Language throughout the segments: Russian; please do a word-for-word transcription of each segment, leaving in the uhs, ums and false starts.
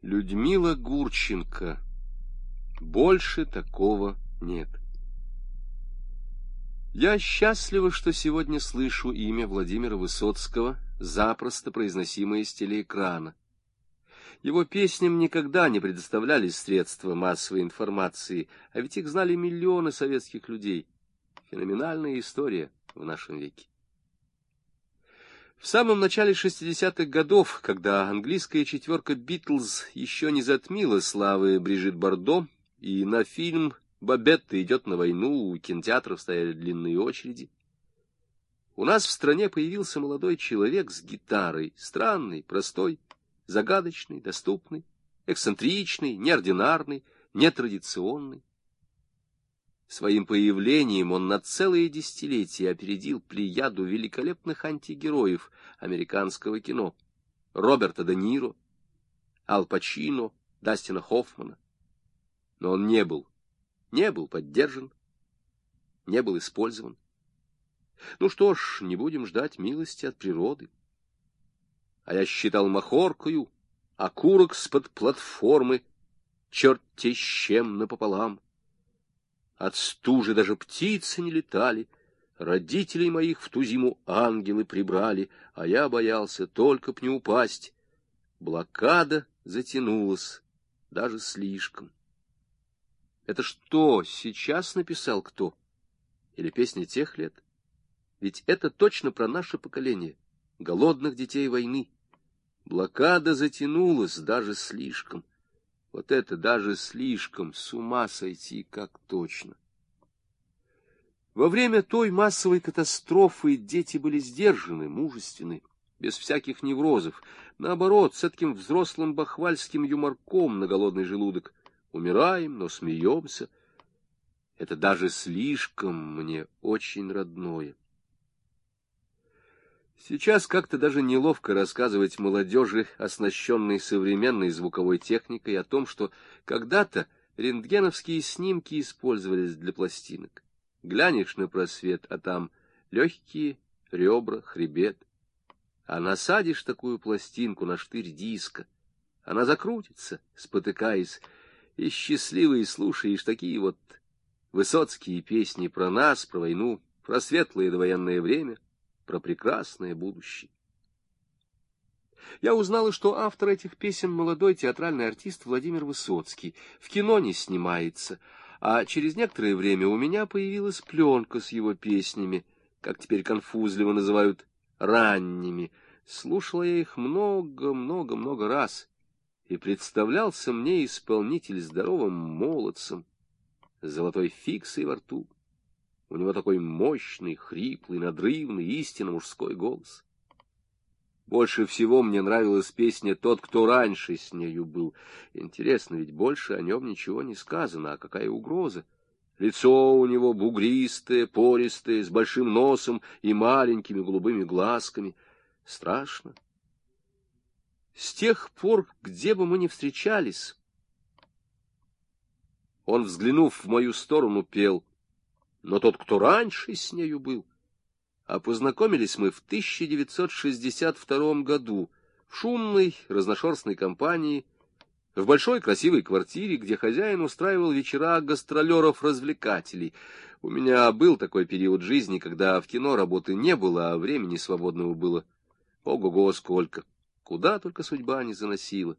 Людмила Гурченко. Больше такого нет. Я счастлива, что сегодня слышу имя Владимира Высоцкого, запросто произносимое с телеэкрана. Его песням никогда не предоставлялись средства массовой информации, а ведь их знали миллионы советских людей. Феноменальная история в нашем веке. В самом начале шестидесятых годов, когда английская четверка «Битлз» еще не затмила славы Брижит Бардо, и на фильм «Бабетта идет на войну» у кинотеатров стояли длинные очереди, у нас в стране появился молодой человек с гитарой, странный, простой, загадочный, доступный, эксцентричный, неординарный, нетрадиционный. Своим появлением он на целые десятилетия опередил плеяду великолепных антигероев американского кино: Роберта Де Ниро, Аль Пачино, Дастина Хоффмана. Но он не был, не был поддержан, не был использован. Ну что ж, не будем ждать милости от природы. А я считал махоркою окурок с-под платформы, черт-те с чем напополам. От стужи даже птицы не летали, родителей моих в ту зиму ангелы прибрали, а я боялся только б не упасть. Блокада затянулась даже слишком. Это что, сейчас написал кто? Или песня тех лет? Ведь это точно про наше поколение, голодных детей войны. Блокада затянулась даже слишком. Вот это даже слишком, с ума сойти, как точно. Во время той массовой катастрофы дети были сдержаны, мужественны, без всяких неврозов. Наоборот, с таким взрослым бахвальским юморком на голодный желудок. Умираем, но смеемся. Это даже слишком мне очень родное. Сейчас как-то даже неловко рассказывать молодежи, оснащенной современной звуковой техникой, о том, что когда-то рентгеновские снимки использовались для пластинок. Глянешь на просвет, а там легкие, ребра, хребет. А насадишь такую пластинку на штырь диска, она закрутится, спотыкаясь, и счастливый слушаешь такие вот высоцкие песни про нас, про войну, про светлое довоенное время, про прекрасное будущее. Я узнала, что автор этих песен — молодой театральный артист Владимир Высоцкий. В кино не снимается, а через некоторое время у меня появилась пленка с его песнями, как теперь конфузливо называют, ранними. Слушала я их много-много-много раз, и представлялся мне исполнитель здоровым молодцем, с золотой фиксой во рту. У него такой мощный, хриплый, надрывный, истинно мужской голос. Больше всего мне нравилась песня «Тот, кто раньше с нею был». Интересно, ведь больше о нем ничего не сказано, а какая угроза? Лицо у него бугристое, пористое, с большим носом и маленькими голубыми глазками. Страшно. С тех пор, где бы мы ни встречались, он, взглянув в мою сторону, пел: но тот, кто раньше с нею был. А познакомились мы в тысяча девятьсот шестьдесят втором году в шумной разношерстной компании, в большой красивой квартире, где хозяин устраивал вечера гастролеров-развлекателей. У меня был такой период жизни, когда в кино работы не было, а времени свободного было ого-го сколько. Куда только судьба не заносила.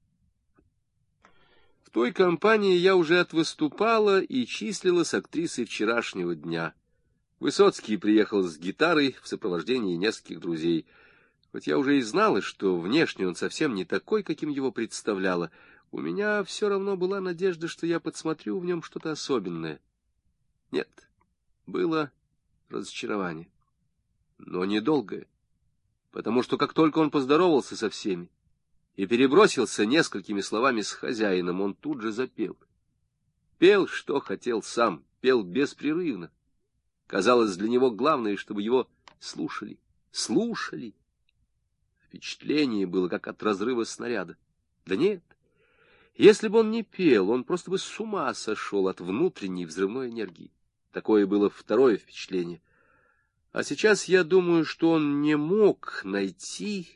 В той компании я уже отвыступала и числилась актрисой вчерашнего дня. Высоцкий приехал с гитарой в сопровождении нескольких друзей. Хоть я уже и знала, что внешне он совсем не такой, каким его представляла, у меня все равно была надежда, что я подсмотрю в нем что-то особенное. Нет, было разочарование, но недолгое, потому что как только он поздоровался со всеми и перебросился несколькими словами с хозяином, он тут же запел. Пел, что хотел сам, пел беспрерывно. Казалось, для него главное, чтобы его слушали, слушали. Впечатление было, как от разрыва снаряда. Да нет, если бы он не пел, он просто бы с ума сошел от внутренней взрывной энергии. Такое было второе впечатление. А сейчас я думаю, что он не мог найти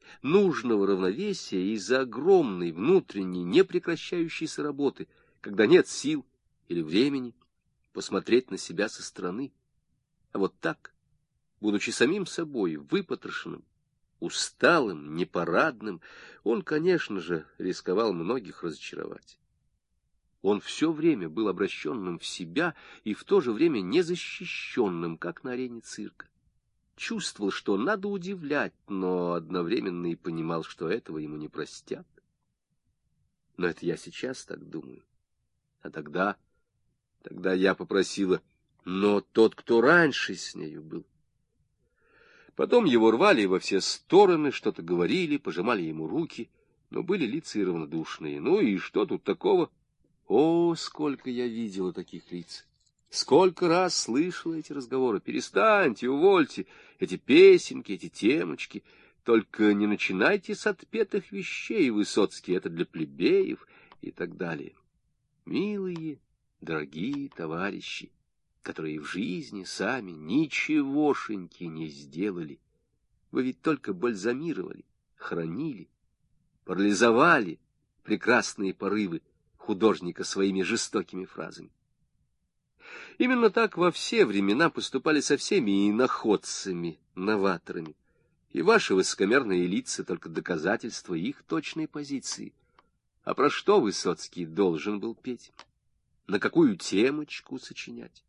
нужного равновесия из-за огромной внутренней непрекращающейся работы, когда нет сил или времени посмотреть на себя со стороны. А вот так, будучи самим собой, выпотрошенным, усталым, непарадным, он, конечно же, рисковал многих разочаровать. Он все время был обращенным в себя и в то же время незащищенным, как на арене цирка. Чувствовал, что надо удивлять, но одновременно и понимал, что этого ему не простят. Но это я сейчас так думаю. А тогда, тогда я попросила, но тот, кто раньше с нею был. Потом его рвали во все стороны, что-то говорили, пожимали ему руки, но были лица и равнодушные. Ну и что тут такого? О, сколько я видела таких лиц! Сколько раз слышала эти разговоры. Перестаньте, увольте, эти песенки, эти темочки. Только не начинайте с отпетых вещей, Высоцкий, это для плебеев и так далее. Милые, дорогие товарищи, которые в жизни сами ничегошеньки не сделали. Вы ведь только бальзамировали, хранили, парализовали прекрасные порывы художника своими жестокими фразами. Именно так во все времена поступали со всеми иноходцами, новаторами. И ваши высокомерные лица — только доказательство их точной позиции. А про что Высоцкий должен был петь? На какую темочку сочинять?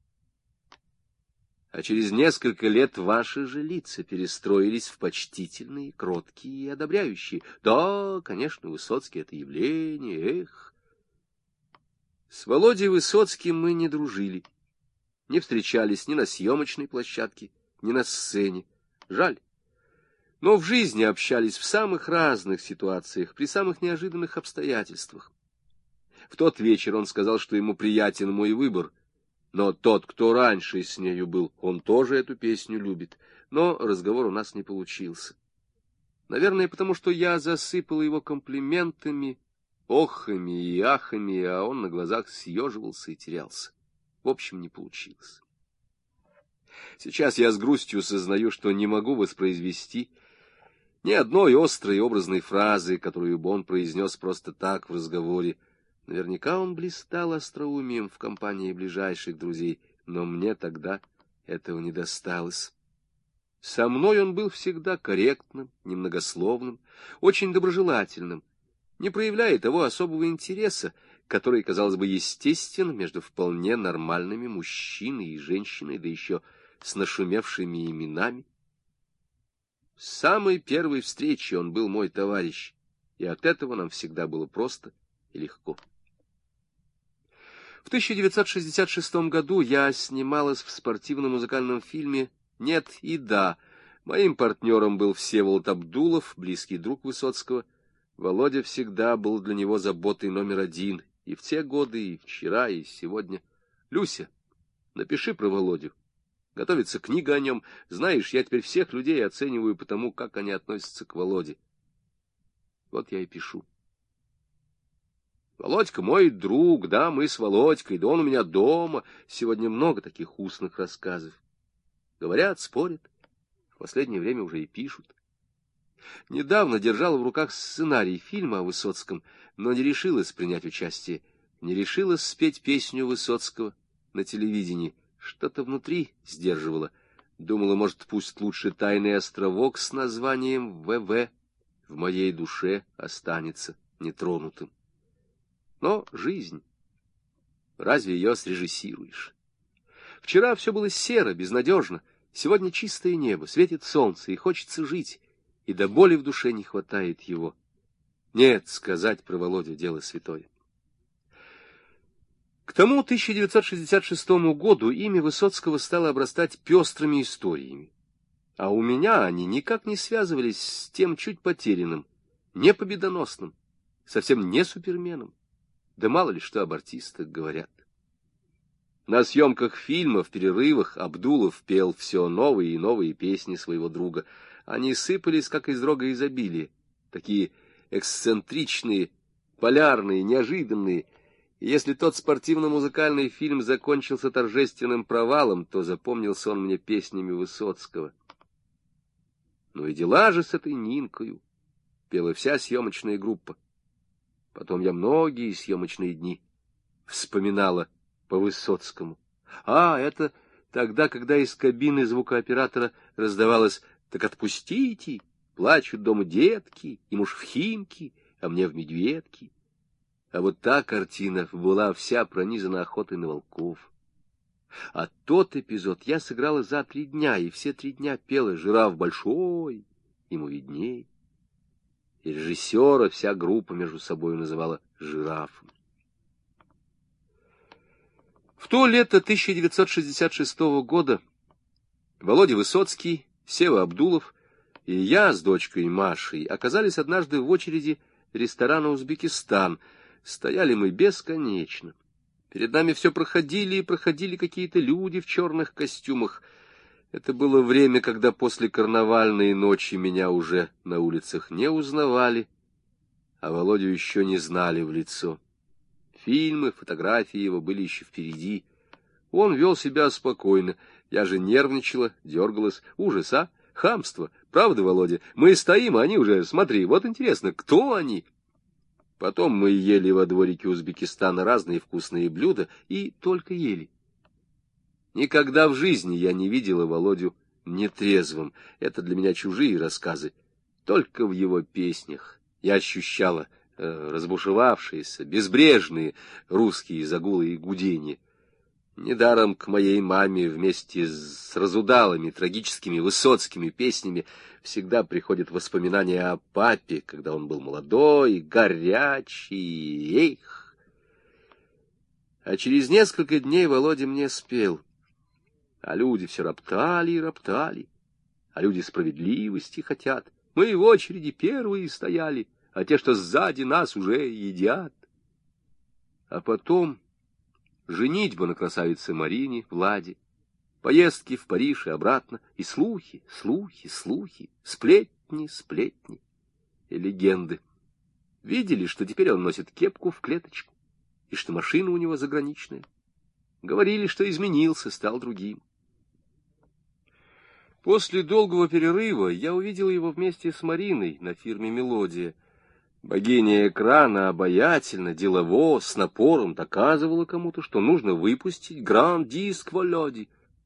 А через несколько лет ваши же лица перестроились в почтительные, кроткие и одобряющие. Да, конечно, Высоцкий — это явление, эх. С Володей Высоцким мы не дружили, не встречались ни на съемочной площадке, ни на сцене. Жаль. Но в жизни общались в самых разных ситуациях, при самых неожиданных обстоятельствах. В тот вечер он сказал, что ему приятен мой выбор, но тот, кто раньше с нею был, он тоже эту песню любит. Но разговор у нас не получился. Наверное, потому что я засыпал его комплиментами, охами и ахами, а он на глазах съеживался и терялся. В общем, не получилось. Сейчас я с грустью сознаю, что не могу воспроизвести ни одной острой образной фразы, которую бы он произнес просто так в разговоре. Наверняка он блистал остроумием в компании ближайших друзей, но мне тогда этого не досталось. Со мной он был всегда корректным, немногословным, очень доброжелательным, не проявляя того особого интереса, который, казалось бы, естествен между вполне нормальными мужчиной и женщиной, да еще с нашумевшими именами. С самой первой встречи он был мой товарищ, и от этого нам всегда было просто и легко. В тысяча девятьсот шестьдесят шестом году я снималась в спортивном музыкальном фильме «Нет и да». Моим партнером был Всеволод Абдулов, близкий друг Высоцкого. Володя всегда был для него заботой номер один, и в те годы, и вчера, и сегодня. Люся, напиши про Володю. Готовится книга о нем. Знаешь, я теперь всех людей оцениваю по тому, как они относятся к Володе. Вот я и пишу. Володька мой друг, да, мы с Володькой, да он у меня дома. Сегодня много таких устных рассказов. Говорят, спорят, в последнее время уже и пишут. Недавно держала в руках сценарий фильма о Высоцком, но не решилась принять участие, не решилась спеть песню Высоцкого на телевидении. Что-то внутри сдерживало. Думала, может, пусть лучше «Тайный островок» с названием «вэ вэ» в моей душе останется нетронутым. Но жизнь, разве ее срежиссируешь? Вчера все было серо, безнадежно. Сегодня чистое небо, светит солнце, и хочется жить, и до боли в душе не хватает его. Нет, сказать про Володю — дело святое. К тому тысяча девятьсот шестьдесят шестому году имя Высоцкого стало обрастать пестрыми историями. А у меня они никак не связывались с тем чуть потерянным, не победоносным, совсем не суперменом. Да мало ли что об артистах говорят. На съемках фильма, в перерывах, Абдулов пел все новые и новые песни своего друга. Они сыпались, как из рога изобилия, такие эксцентричные, полярные, неожиданные. И если тот спортивно-музыкальный фильм закончился торжественным провалом, то запомнился он мне песнями Высоцкого. Ну и дела же с этой Нинкою. пела вся съемочная группа. Потом я многие съемочные дни вспоминала по Высоцкому. А, это тогда, когда из кабины звукооператора раздавалось: «Так отпустите, плачут дома детки, и муж в Химки, а мне в Медведки». А вот та картина была вся пронизана охотой на волков. А тот эпизод я сыграла за три дня, и все три дня пела «Жираф большой, ему видней». И режиссера вся группа между собой называла «Жирафом». В то лето тысяча девятьсот шестьдесят шестого года Володя Высоцкий, Сева Абдулов и я с дочкой Машей оказались однажды в очереди ресторана «Узбекистан». Стояли мы бесконечно. Перед нами все проходили и проходили какие-то люди в черных костюмах. Это было время, когда после карнавальной ночи меня уже на улицах не узнавали, а Володю еще не знали в лицо. Фильмы, фотографии его были еще впереди. Он вел себя спокойно. Я же нервничала, дергалась. Ужас, а? Хамство. Правда, Володя? Мы стоим, а они уже, смотри, вот интересно, кто они? Потом мы ели во дворике Узбекистана разные вкусные блюда и только ели. Никогда в жизни я не видела Володю нетрезвым. Это для меня чужие рассказы. Только в его песнях я ощущала э, разбушевавшиеся, безбрежные русские загулы и гудения. Недаром к моей маме вместе с разудалыми, трагическими, высоцкими песнями всегда приходят воспоминания о папе, когда он был молодой, горячий, эх. А через несколько дней Володя мне спел. А люди все роптали и роптали, а люди справедливости хотят. Мы в очереди первые стояли, а те, что сзади нас, уже едят. А потом женитьба на красавице Марине, Владе, поездки в Париж и обратно, и слухи, слухи, слухи, сплетни, сплетни и легенды. Видели, что теперь он носит кепку в клеточку, и что машина у него заграничная. Говорили, что изменился, стал другим. После долгого перерыва я увидел его вместе с Мариной на фирме «Мелодия». Богиня экрана обаятельно, делово, с напором доказывала кому-то, что нужно выпустить гранд-диск Володи.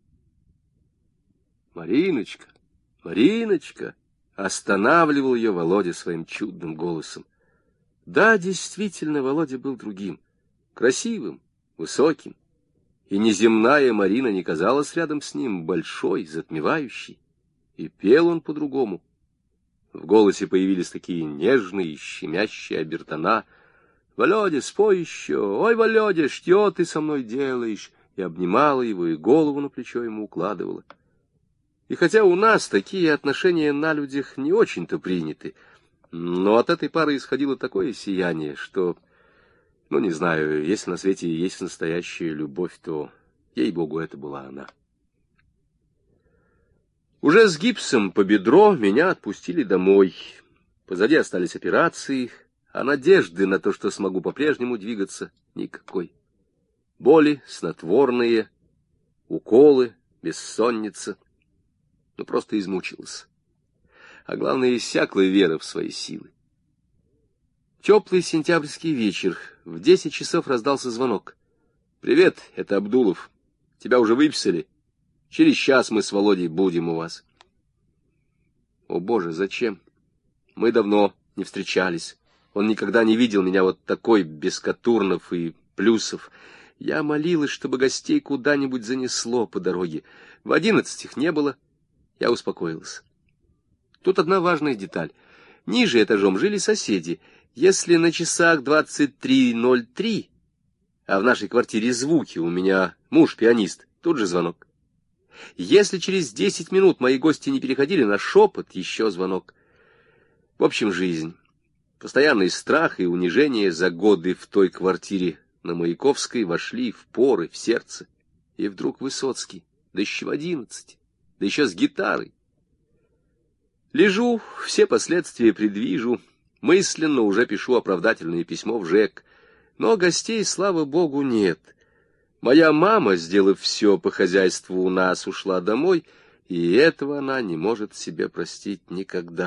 «Мариночка, Мариночка!» — останавливал ее Володя своим чудным голосом. Да, действительно, Володя был другим, красивым, высоким, и неземная Марина не казалась рядом с ним большой, затмевающей, и пел он по-другому. В голосе появились такие нежные, щемящие обертона. «Володя, спой еще! Ой, Володя, что ты со мной делаешь?» И обнимала его, и голову на плечо ему укладывала. И хотя у нас такие отношения на людях не очень-то приняты, но от этой пары исходило такое сияние, что, ну, не знаю, если на свете есть настоящая любовь, то, ей-богу, это была она. Уже с гипсом по бедро меня отпустили домой. Позади остались операции, а надежды на то, что смогу по-прежнему двигаться, никакой. Боли, снотворные, уколы, бессонница. Ну, просто измучилась. А главное, иссякла вера в свои силы. Теплый сентябрьский вечер. В десять часов раздался звонок. «Привет, это Абдулов. Тебя уже выписали? Через час мы с Володей будем у вас». О, Боже, зачем? Мы давно не встречались. Он никогда не видел меня вот такой, без Катурнов и Плюсов. Я молилась, чтобы гостей куда-нибудь занесло по дороге. В одиннадцать их не было. Я успокоилась. Тут одна важная деталь. Ниже этажом жили соседи. Если на часах двадцать три ноль три, а в нашей квартире звуки, у меня муж пианист, тут же звонок. Если через десять минут мои гости не переходили на шепот, еще звонок. В общем, жизнь. Постоянный страх и унижение за годы в той квартире на Маяковской вошли в поры, в сердце. И вдруг Высоцкий, да еще в одиннадцать, да еще с гитарой. Лежу, все последствия предвижу, мысленно уже пишу оправдательное письмо в ЖЭК. Но гостей, слава богу, нет. Моя мама, сделав все по хозяйству у нас, ушла домой, и этого она не может себе простить никогда.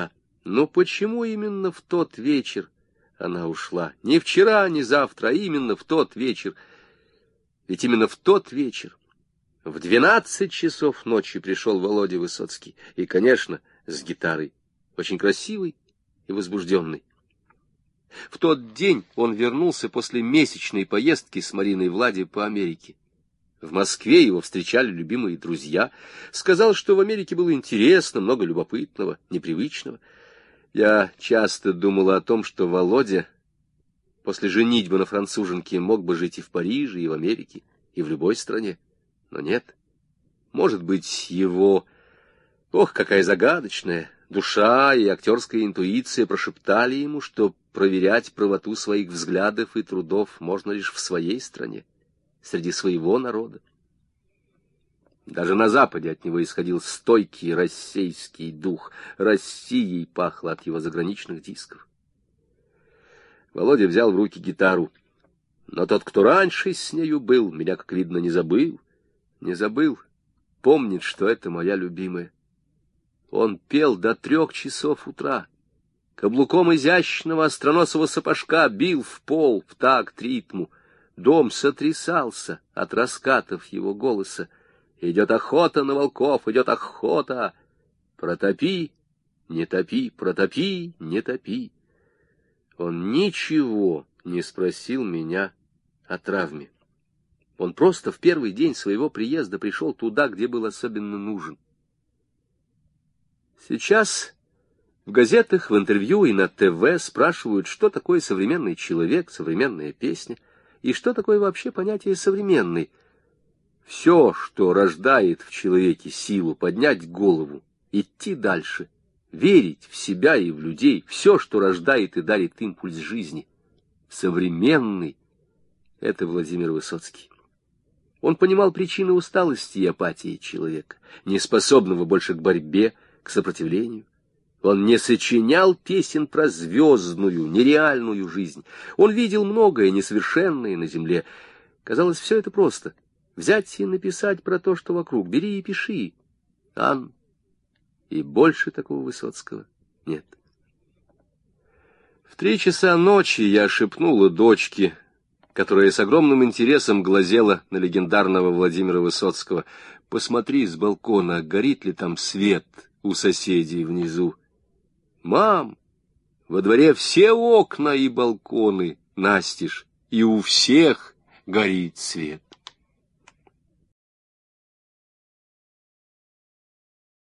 Но почему именно в тот вечер она ушла? Не вчера, не завтра, а именно в тот вечер. Ведь именно в тот вечер, в двенадцать часов ночи, пришел Володя Высоцкий. И, конечно, с гитарой, очень красивый и возбужденный. В тот день он вернулся после месячной поездки с Мариной Влади по Америке. В Москве его встречали любимые друзья. Сказал, что в Америке было интересно, много любопытного, непривычного. Я часто думала о том, что Володя после женитьбы на француженке мог бы жить и в Париже, и в Америке, и в любой стране. Но нет. Может быть, его... Ох, какая загадочная душа и актерская интуиция прошептали ему, что проверять правоту своих взглядов и трудов можно лишь в своей стране, среди своего народа. Даже на Западе от него исходил стойкий российский дух. Россией пахло от его заграничных дисков. Володя взял в руки гитару. Но тот, кто раньше с нею был, меня, как видно, не забыл. Не забыл. Помнит, что это моя любимая. Он пел до трех часов утра. Каблуком изящного остроносого сапожка бил в пол в такт ритму. Дом сотрясался от раскатов его голоса. Идет охота на волков, идет охота. Протопи, не топи, протопи, не топи. Он ничего не спросил меня о травме. Он просто в первый день своего приезда пришел туда, где был особенно нужен. Сейчас в газетах, в интервью и на ТВ спрашивают, что такое современный человек, современная песня, и что такое вообще понятие «современный». Все, что рождает в человеке силу поднять голову, идти дальше, верить в себя и в людей, все, что рождает и дарит импульс жизни. Современный — это Владимир Высоцкий. Он понимал причины усталости и апатии человека, неспособного больше к борьбе, к сопротивлению. Он не сочинял песен про звездную, нереальную жизнь. Он видел многое несовершенное на земле. Казалось, все это просто. Взять и написать про то, что вокруг. Бери и пиши. Ан. И больше такого Высоцкого нет. В три часа ночи я шепнула дочке, которая с огромным интересом глазела на легендарного Владимира Высоцкого: «Посмотри с балкона, горит ли там свет у соседей внизу». «Мам, во дворе все окна и балконы настежь, и у всех горит свет».